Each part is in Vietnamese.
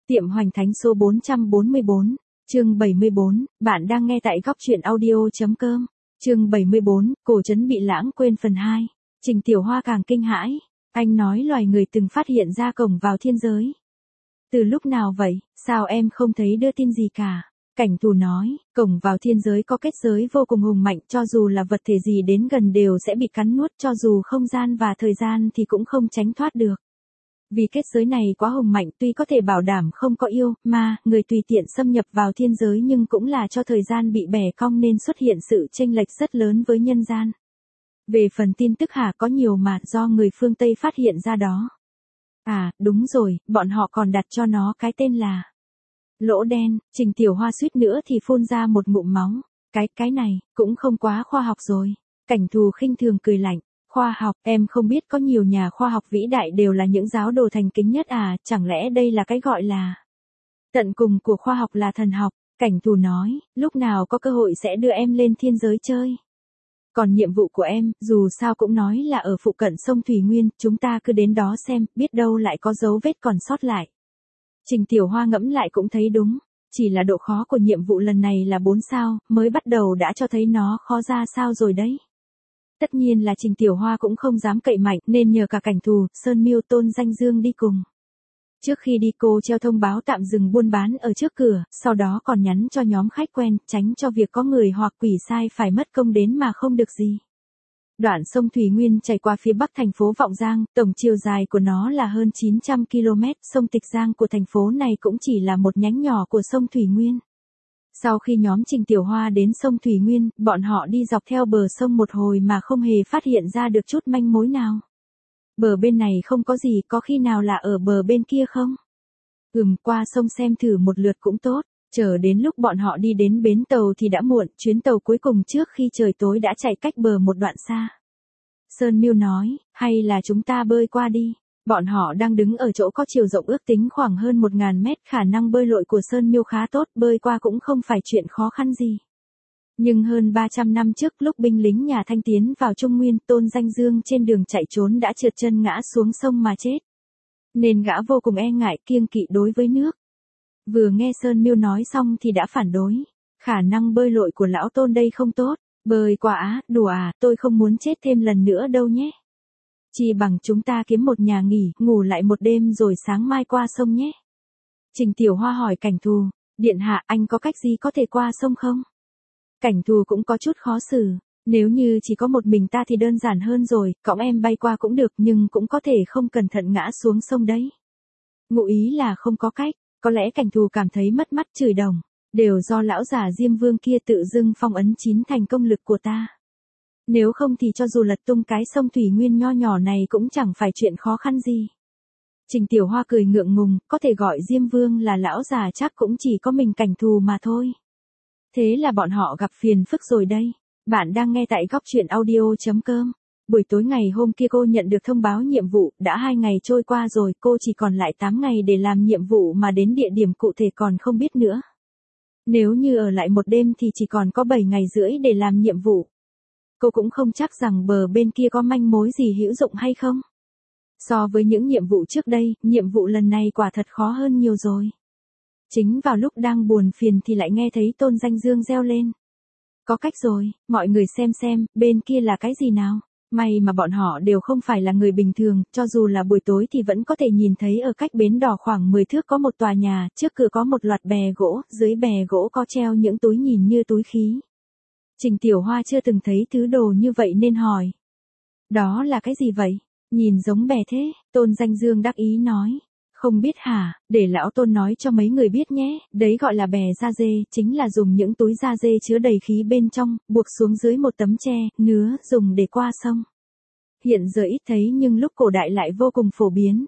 Tiệm Hoành Thánh số 444, chương 74, bạn đang nghe tại góc truyện audio.com. Chương 74, cổ trấn bị lãng quên phần 2. Trình Tiểu Hoa càng kinh hãi, anh nói loài người từng phát hiện ra cổng vào thiên giới. Từ lúc nào vậy, sao em không thấy đưa tin gì cả? Cảnh Thù nói, cổng vào thiên giới có kết giới vô cùng hùng mạnh, cho dù là vật thể gì đến gần đều sẽ bị cắn nuốt, cho dù không gian và thời gian thì cũng không tránh thoát được. Vì kết giới này quá hùng mạnh, tuy có thể bảo đảm không có yêu, ma, người tùy tiện xâm nhập vào thiên giới, nhưng cũng là cho thời gian bị bẻ cong nên xuất hiện sự chênh lệch rất lớn với nhân gian. Về phần tin tức có nhiều mà do người phương Tây phát hiện ra đó. À, đúng rồi, bọn họ còn đặt cho nó cái tên là lỗ đen. Trình Tiểu Hoa suýt nữa thì phun ra một ngụm máu. Cái này, cũng không quá khoa học rồi. Cảnh Thù khinh thường cười lạnh. Khoa học, em không biết có nhiều nhà khoa học vĩ đại đều là những giáo đồ thành kính nhất à, chẳng lẽ đây là cái gọi là tận cùng của khoa học là thần học? Cảnh Thù nói, lúc nào có cơ hội sẽ đưa em lên thiên giới chơi. Còn nhiệm vụ của em, dù sao cũng nói là ở phụ cận sông Thủy Nguyên, chúng ta cứ đến đó xem, biết đâu lại có dấu vết còn sót lại. Trình Tiểu Hoa ngẫm lại cũng thấy đúng, chỉ là độ khó của nhiệm vụ lần này là 4 sao, mới bắt đầu đã cho thấy nó khó ra sao rồi đấy. Tất nhiên là Trình Tiểu Hoa cũng không dám cậy mạnh nên nhờ cả Cảnh Thù, Sơn Miêu, Tôn Danh Dương đi cùng. Trước khi đi cô treo thông báo tạm dừng buôn bán ở trước cửa, sau đó còn nhắn cho nhóm khách quen, tránh cho việc có người hoặc quỷ sai phải mất công đến mà không được gì. Đoạn sông Thủy Nguyên chảy qua phía bắc thành phố Vọng Giang, tổng chiều dài của nó là hơn 900 km, sông Tịch Giang của thành phố này cũng chỉ là một nhánh nhỏ của sông Thủy Nguyên. Sau khi nhóm Trình Tiểu Hoa đến sông Thủy Nguyên, bọn họ đi dọc theo bờ sông một hồi mà không hề phát hiện ra được chút manh mối nào. Bờ bên này không có gì, có khi nào là ở bờ bên kia không? Qua sông xem thử một lượt cũng tốt. Chờ đến lúc bọn họ đi đến bến tàu thì đã muộn, chuyến tàu cuối cùng trước khi trời tối đã chạy cách bờ một đoạn xa. Sơn Miêu nói, hay là chúng ta bơi qua đi. Bọn họ đang đứng ở chỗ có chiều rộng ước tính khoảng hơn 1000 mét, khả năng bơi lội của Sơn Miêu khá tốt, bơi qua cũng không phải chuyện khó khăn gì. Nhưng hơn 300 năm trước, lúc binh lính nhà Thanh tiến vào Trung Nguyên, Tôn Danh Dương trên đường chạy trốn đã trượt chân ngã xuống sông mà chết. Nên gã vô cùng e ngại, kiêng kỵ đối với nước. Vừa nghe Sơn Miêu nói xong thì đã phản đối. Khả năng bơi lội của lão Tôn đây không tốt. Bơi qua đùa à, tôi không muốn chết thêm lần nữa đâu nhé. Chỉ bằng chúng ta kiếm một nhà nghỉ, ngủ lại một đêm rồi sáng mai qua sông nhé. Trình Tiểu Hoa hỏi Cảnh Thù, điện hạ, anh có cách gì có thể qua sông không? Cảnh Thù cũng có chút khó xử. Nếu như chỉ có một mình ta thì đơn giản hơn rồi, cõng em bay qua cũng được, nhưng cũng có thể không cẩn thận ngã xuống sông đấy. Ngụ ý là không có cách. Có lẽ Cảnh Thù cảm thấy mất mắt, chửi đồng. Đều do lão già Diêm Vương kia tự dưng phong ấn 9 thành công lực của ta. Nếu không thì cho dù lật tung cái sông Thủy Nguyên nho nhỏ này cũng chẳng phải chuyện khó khăn gì. Trình Tiểu Hoa cười ngượng ngùng, có thể gọi Diêm Vương là lão già chắc cũng chỉ có mình Cảnh Thù mà thôi. Thế là bọn họ gặp phiền phức rồi đây. Bạn đang nghe tại góc truyện audio.com. Buổi tối ngày hôm kia cô nhận được thông báo nhiệm vụ, đã 2 ngày trôi qua rồi, cô chỉ còn lại 8 ngày để làm nhiệm vụ mà đến địa điểm cụ thể còn không biết nữa. Nếu như ở lại một đêm thì chỉ còn có 7 ngày rưỡi để làm nhiệm vụ. Cô cũng không chắc rằng bờ bên kia có manh mối gì hữu dụng hay không. So với những nhiệm vụ trước đây, nhiệm vụ lần này quả thật khó hơn nhiều rồi. Chính vào lúc đang buồn phiền thì lại nghe thấy Tôn Danh Dương reo lên. Có cách rồi, mọi người xem, bên kia là cái gì nào? May mà bọn họ đều không phải là người bình thường, cho dù là buổi tối thì vẫn có thể nhìn thấy ở cách bến đò khoảng 10 thước có một tòa nhà, trước cửa có một loạt bè gỗ, dưới bè gỗ có treo những túi nhìn như túi khí. Trình Tiểu Hoa chưa từng thấy thứ đồ như vậy nên hỏi. Đó là cái gì vậy? Nhìn giống bè thế, Tôn Danh Dương đắc ý nói. Không biết hả, để lão Tôn nói cho mấy người biết nhé, đấy gọi là bè da dê, chính là dùng những túi da dê chứa đầy khí bên trong, buộc xuống dưới một tấm tre, nứa, dùng để qua sông. Hiện giờ ít thấy nhưng lúc cổ đại lại vô cùng phổ biến.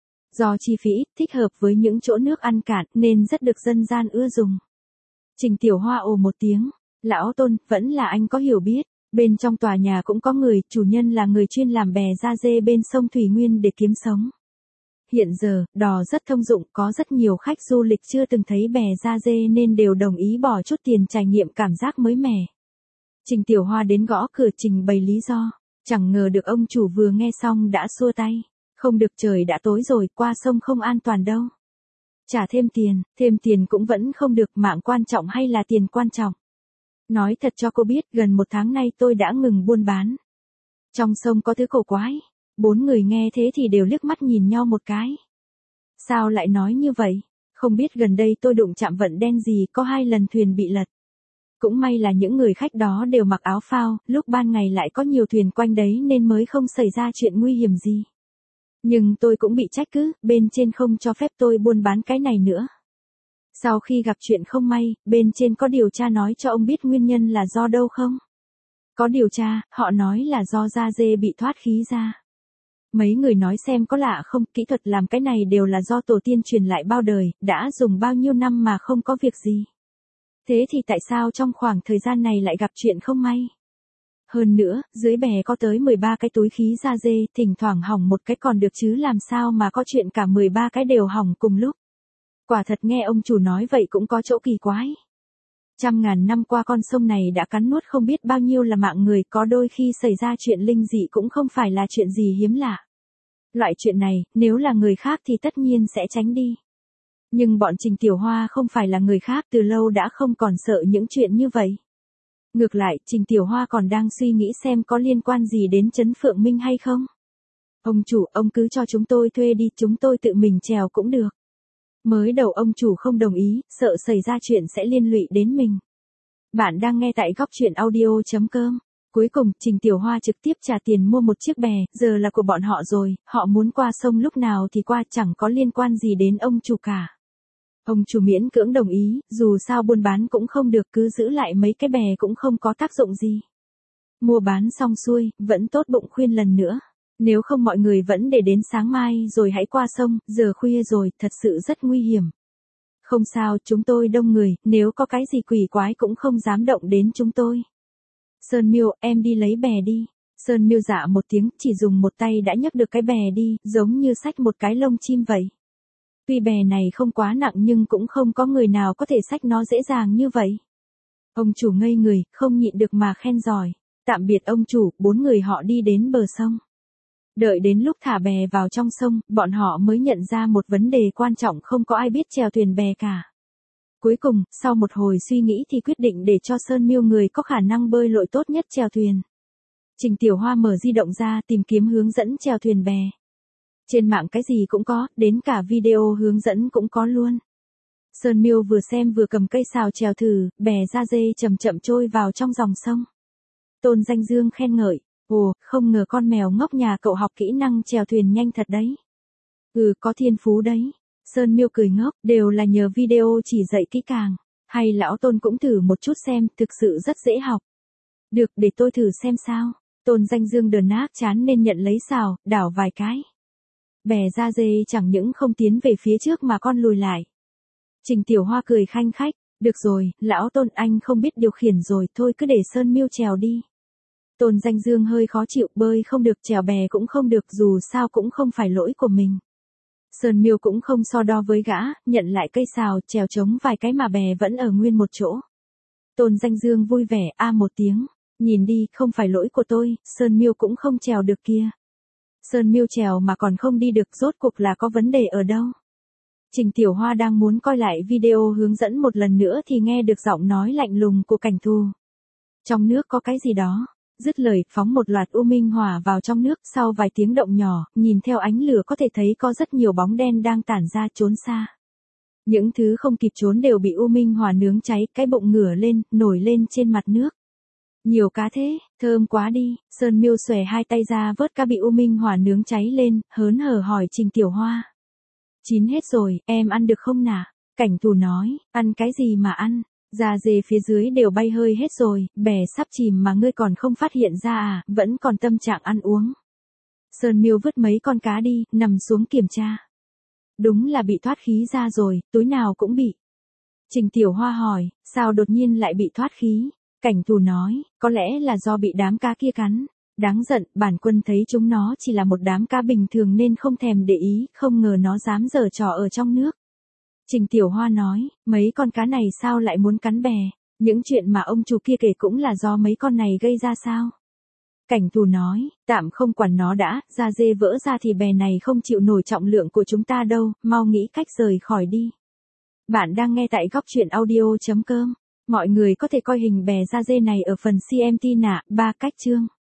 Do chi phí ít, thích hợp với những chỗ nước ăn cạn nên rất được dân gian ưa dùng. Trình Tiểu Hoa ồ một tiếng, lão Tôn, vẫn là anh có hiểu biết. Bên trong tòa nhà cũng có người, chủ nhân là người chuyên làm bè da dê bên sông Thủy Nguyên để kiếm sống. Hiện giờ, đò rất thông dụng, có rất nhiều khách du lịch chưa từng thấy bè da dê nên đều đồng ý bỏ chút tiền trải nghiệm cảm giác mới mẻ. Trình Tiểu Hoa đến gõ cửa trình bày lý do, chẳng ngờ được ông chủ vừa nghe xong đã xua tay. Không được, trời đã tối rồi, qua sông không an toàn đâu. trả thêm tiền cũng vẫn không được, mạng quan trọng hay là tiền quan trọng. Nói thật cho cô biết, gần 1 tháng nay tôi đã ngừng buôn bán. Trong sông có thứ cổ quái. 4 người nghe thế thì đều liếc mắt nhìn nhau một cái. Sao lại nói như vậy? Không biết gần đây tôi đụng chạm vận đen gì, có 2 lần thuyền bị lật. Cũng may là những người khách đó đều mặc áo phao, lúc ban ngày lại có nhiều thuyền quanh đấy nên mới không xảy ra chuyện nguy hiểm gì. Nhưng tôi cũng bị trách cứ, bên trên không cho phép tôi buôn bán cái này nữa. Sau khi gặp chuyện không may, bên trên có điều tra nói cho ông biết nguyên nhân là do đâu không? Có điều tra, họ nói là do da dê bị thoát khí ra. Mấy người nói xem có lạ không, kỹ thuật làm cái này đều là do tổ tiên truyền lại bao đời, đã dùng bao nhiêu năm mà không có việc gì. Thế thì tại sao trong khoảng thời gian này lại gặp chuyện không may? Hơn nữa, dưới bè có tới 13 cái túi khí da dê, thỉnh thoảng hỏng một cái còn được chứ làm sao mà có chuyện cả 13 cái đều hỏng cùng lúc. Quả thật nghe ông chủ nói vậy cũng có chỗ kỳ quái. Trăm ngàn năm qua con sông này đã cắn nuốt không biết bao nhiêu là mạng người, có đôi khi xảy ra chuyện linh dị cũng không phải là chuyện gì hiếm lạ. Loại chuyện này, nếu là người khác thì tất nhiên sẽ tránh đi. Nhưng bọn Trình Tiểu Hoa không phải là người khác, từ lâu đã không còn sợ những chuyện như vậy. Ngược lại, Trình Tiểu Hoa còn đang suy nghĩ xem có liên quan gì đến Trấn Phượng Minh hay không. Ông chủ, ông cứ cho chúng tôi thuê đi, chúng tôi tự mình chèo cũng được. Mới đầu ông chủ không đồng ý, sợ xảy ra chuyện sẽ liên lụy đến mình. Bạn đang nghe tại góc truyện audio.com. Cuối cùng, Trình Tiểu Hoa trực tiếp trả tiền mua một chiếc bè, giờ là của bọn họ rồi, họ muốn qua sông lúc nào thì qua, chẳng có liên quan gì đến ông chủ cả. Ông chủ miễn cưỡng đồng ý, dù sao buôn bán cũng không được, cứ giữ lại mấy cái bè cũng không có tác dụng gì. Mua bán xong xuôi, vẫn tốt bụng khuyên lần nữa. Nếu không mọi người vẫn để đến sáng mai rồi hãy qua sông, giờ khuya rồi, thật sự rất nguy hiểm. Không sao, chúng tôi đông người, nếu có cái gì quỷ quái cũng không dám động đến chúng tôi. Sơn Miêu, em đi lấy bè đi. Sơn Miêu dạ một tiếng, chỉ dùng một tay đã nhấc được cái bè đi, giống như xách một cái lông chim vậy. Tuy bè này không quá nặng nhưng cũng không có người nào có thể xách nó dễ dàng như vậy. Ông chủ ngây người, không nhịn được mà khen giỏi. Tạm biệt ông chủ, 4 người họ đi đến bờ sông. Đợi đến lúc thả bè vào trong sông, bọn họ mới nhận ra một vấn đề quan trọng, không có ai biết chèo thuyền bè cả. Cuối cùng, sau một hồi suy nghĩ thì quyết định để cho Sơn Miêu, người có khả năng bơi lội tốt nhất, chèo thuyền. Trình Tiểu Hoa mở di động ra tìm kiếm hướng dẫn chèo thuyền bè. Trên mạng cái gì cũng có, đến cả video hướng dẫn cũng có luôn. Sơn Miêu vừa xem vừa cầm cây sào chèo thử, bè da dê chậm chậm trôi vào trong dòng sông. Tôn Danh Dương khen ngợi, ồ, không ngờ con mèo ngốc nhà cậu học kỹ năng chèo thuyền nhanh thật đấy. Ừ, có thiên phú đấy. Sơn Miêu cười ngốc, đều là nhờ video chỉ dạy kỹ càng. Hay lão Tôn cũng thử một chút xem, thực sự rất dễ học. Được, để tôi thử xem sao. Tôn Danh Dương đờn ác chán nên nhận lấy sào, đảo vài cái. Bè da dê chẳng những không tiến về phía trước mà con lùi lại. Trình Tiểu Hoa cười khanh khách, được rồi, lão Tôn anh không biết điều khiển rồi, thôi cứ để Sơn Miêu chèo đi. Tôn Danh Dương hơi khó chịu, bơi không được, chèo bè cũng không được, dù sao cũng không phải lỗi của mình. Sơn Miêu cũng không so đo với gã, nhận lại cây sào, chèo trống vài cái mà bè vẫn ở nguyên một chỗ. Tôn Danh Dương vui vẻ, a một tiếng, nhìn đi, không phải lỗi của tôi, Sơn Miêu cũng không chèo được kia. Sơn Miêu chèo mà còn không đi được, rốt cuộc là có vấn đề ở đâu? Trình Tiểu Hoa đang muốn coi lại video hướng dẫn một lần nữa thì nghe được giọng nói lạnh lùng của Cảnh Thù. Trong nước có cái gì đó. Dứt lời, phóng một loạt u minh hỏa vào trong nước, sau vài tiếng động nhỏ, nhìn theo ánh lửa có thể thấy có rất nhiều bóng đen đang tản ra, trốn xa. Những thứ không kịp trốn đều bị u minh hỏa nướng cháy, cái bụng ngửa lên, nổi lên trên mặt nước. Nhiều cá thế, thơm quá đi. Sơn Miêu xòe hai tay ra vớt cá bị u minh hỏa nướng cháy lên, hớn hở hỏi Trình Tiểu Hoa. Chín hết rồi, em ăn được không nà? Cảnh Thù nói, ăn cái gì mà ăn? Da dê phía dưới đều bay hơi hết rồi, bè sắp chìm mà ngươi còn không phát hiện ra à, vẫn còn tâm trạng ăn uống. Sơn Miêu vứt mấy con cá đi, nằm xuống kiểm tra. Đúng là bị thoát khí ra rồi, túi nào cũng bị. Trình Tiểu Hoa hỏi, sao đột nhiên lại bị thoát khí? Cảnh Thù nói, có lẽ là do bị đám cá kia cắn. Đáng giận, bản quân thấy chúng nó chỉ là một đám cá bình thường nên không thèm để ý, không ngờ nó dám giở trò ở trong nước. Trình Tiểu Hoa nói, mấy con cá này sao lại muốn cắn bè, những chuyện mà ông chủ kia kể cũng là do mấy con này gây ra sao? Cảnh Thù nói, tạm không quản nó đã, da dê vỡ ra thì bè này không chịu nổi trọng lượng của chúng ta đâu, mau nghĩ cách rời khỏi đi. Bạn đang nghe tại góc truyện audio.com. Mọi người có thể coi hình bè da dê này ở phần CMT nạ, 3 cách chương.